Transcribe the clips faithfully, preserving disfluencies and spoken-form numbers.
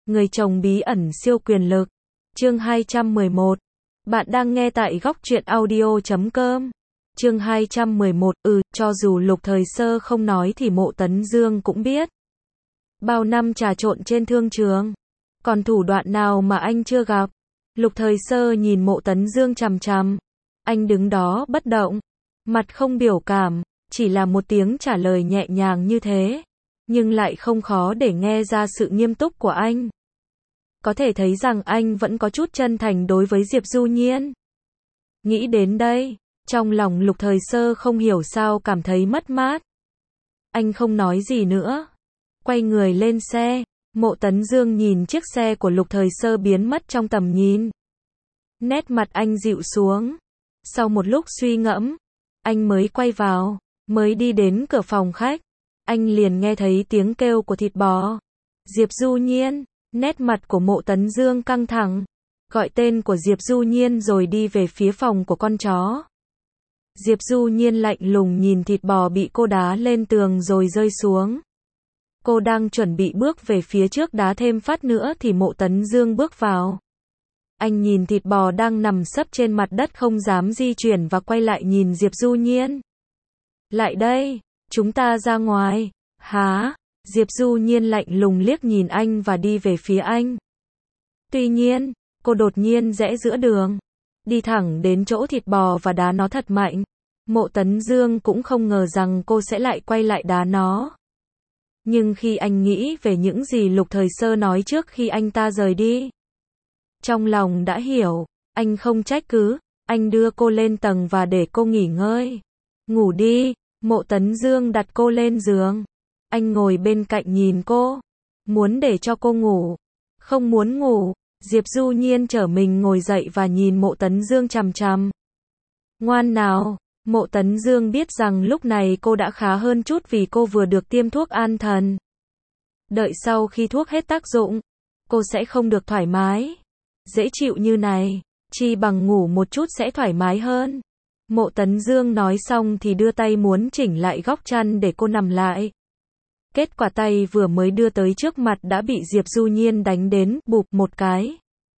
Người chồng bí ẩn siêu quyền lực. Chương hai trăm mười một. Bạn đang nghe tại góc truyện audio chấm com. Chương hai trăm mười một. Ừ, cho dù Lục Thời Sơ không nói thì Mộ Tấn Dương cũng biết. Bao năm trà trộn trên thương trường, còn thủ đoạn nào mà anh chưa gặp? Lục Thời Sơ nhìn Mộ Tấn Dương chằm chằm. Anh đứng đó bất động, mặt không biểu cảm, chỉ là một tiếng trả lời nhẹ nhàng như thế, nhưng lại không khó để nghe ra sự nghiêm túc của anh. Có thể thấy rằng anh vẫn có chút chân thành đối với Diệp Du Nhiên. Nghĩ đến đây, trong lòng Lục Thời Sơ không hiểu sao cảm thấy mất mát. Anh không nói gì nữa, quay người lên xe. Mộ Tấn Dương nhìn chiếc xe của Lục Thời Sơ biến mất trong tầm nhìn. Nét mặt anh dịu xuống. Sau một lúc suy ngẫm, anh mới quay vào, mới đi đến cửa phòng khách. Anh liền nghe thấy tiếng kêu của thịt bò. Diệp Du Nhiên, nét mặt của Mộ Tấn Dương căng thẳng, gọi tên của Diệp Du Nhiên rồi đi về phía phòng của con chó. Diệp Du Nhiên lạnh lùng nhìn thịt bò bị cô đá lên tường rồi rơi xuống. Cô đang chuẩn bị bước về phía trước đá thêm phát nữa thì Mộ Tấn Dương bước vào. Anh nhìn thịt bò đang nằm sấp trên mặt đất không dám di chuyển và quay lại nhìn Diệp Du Nhiên. Lại đây, chúng ta ra ngoài. Hả? Diệp Du Nhiên lạnh lùng liếc nhìn anh và đi về phía anh. Tuy nhiên, cô đột nhiên rẽ giữa đường, đi thẳng đến chỗ thịt bò và đá nó thật mạnh. Mộ Tấn Dương cũng không ngờ rằng cô sẽ lại quay lại đá nó. Nhưng khi anh nghĩ về những gì Lục Thời Sơ nói trước khi anh ta rời đi, trong lòng đã hiểu, anh không trách cứ, anh đưa cô lên tầng và để cô nghỉ ngơi. Ngủ đi. Mộ Tấn Dương đặt cô lên giường. Anh ngồi bên cạnh nhìn cô, muốn để cho cô ngủ. Không muốn ngủ. Diệp Du Nhiên trở mình ngồi dậy và nhìn Mộ Tấn Dương chằm chằm. Ngoan nào. Mộ Tấn Dương biết rằng lúc này cô đã khá hơn chút vì cô vừa được tiêm thuốc an thần. Đợi sau khi thuốc hết tác dụng, cô sẽ không được thoải mái, dễ chịu như này, chi bằng ngủ một chút sẽ thoải mái hơn. Mộ Tấn Dương nói xong thì đưa tay muốn chỉnh lại góc chăn để cô nằm lại. Kết quả tay vừa mới đưa tới trước mặt đã bị Diệp Du Nhiên đánh đến bụp một cái.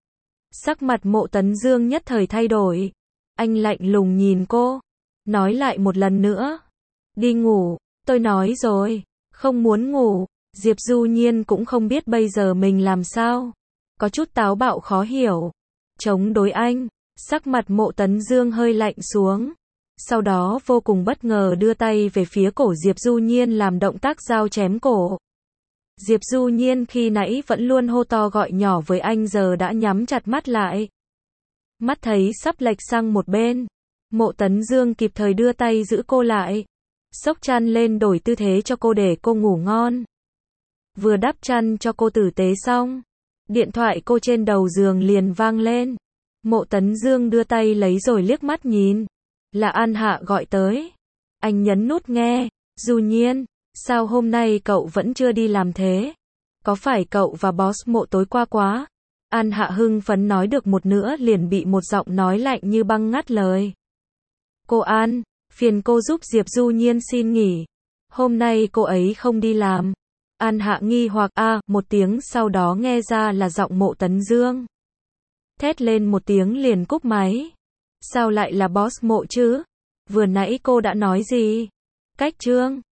Sắc mặt Mộ Tấn Dương nhất thời thay đổi. Anh lạnh lùng nhìn cô, nói lại một lần nữa. Đi ngủ, tôi nói rồi, không muốn ngủ. Diệp Du Nhiên cũng không biết bây giờ mình làm sao, có chút táo bạo khó hiểu. Chống đối anh. Sắc mặt Mộ Tấn Dương hơi lạnh xuống. Sau đó vô cùng bất ngờ đưa tay về phía cổ Diệp Du Nhiên làm động tác dao chém cổ. Diệp Du Nhiên khi nãy vẫn luôn hô to gọi nhỏ với anh giờ đã nhắm chặt mắt lại. Mắt thấy sắp lệch sang một bên, Mộ Tấn Dương kịp thời đưa tay giữ cô lại, xốc chăn lên đổi tư thế cho cô để cô ngủ ngon. Vừa đắp chăn cho cô tử tế xong, điện thoại cô trên đầu giường liền vang lên. Mộ Tấn Dương đưa tay lấy rồi liếc mắt nhìn. Là An Hạ gọi tới. Anh nhấn nút nghe. Du Nhiên, sao hôm nay cậu vẫn chưa đi làm thế? Có phải cậu và boss Mộ tối qua quá? An Hạ hưng phấn nói được một nửa liền bị một giọng nói lạnh như băng ngắt lời. Cô An, phiền cô giúp Diệp Du Nhiên xin nghỉ. Hôm nay cô ấy không đi làm. An Hạ nghi hoặc a à, một tiếng sau đó nghe ra là giọng Mộ Tấn Dương. Thét lên một tiếng liền cúp máy. Sao lại là boss Mộ chứ? Vừa nãy cô đã nói gì? Cách trương.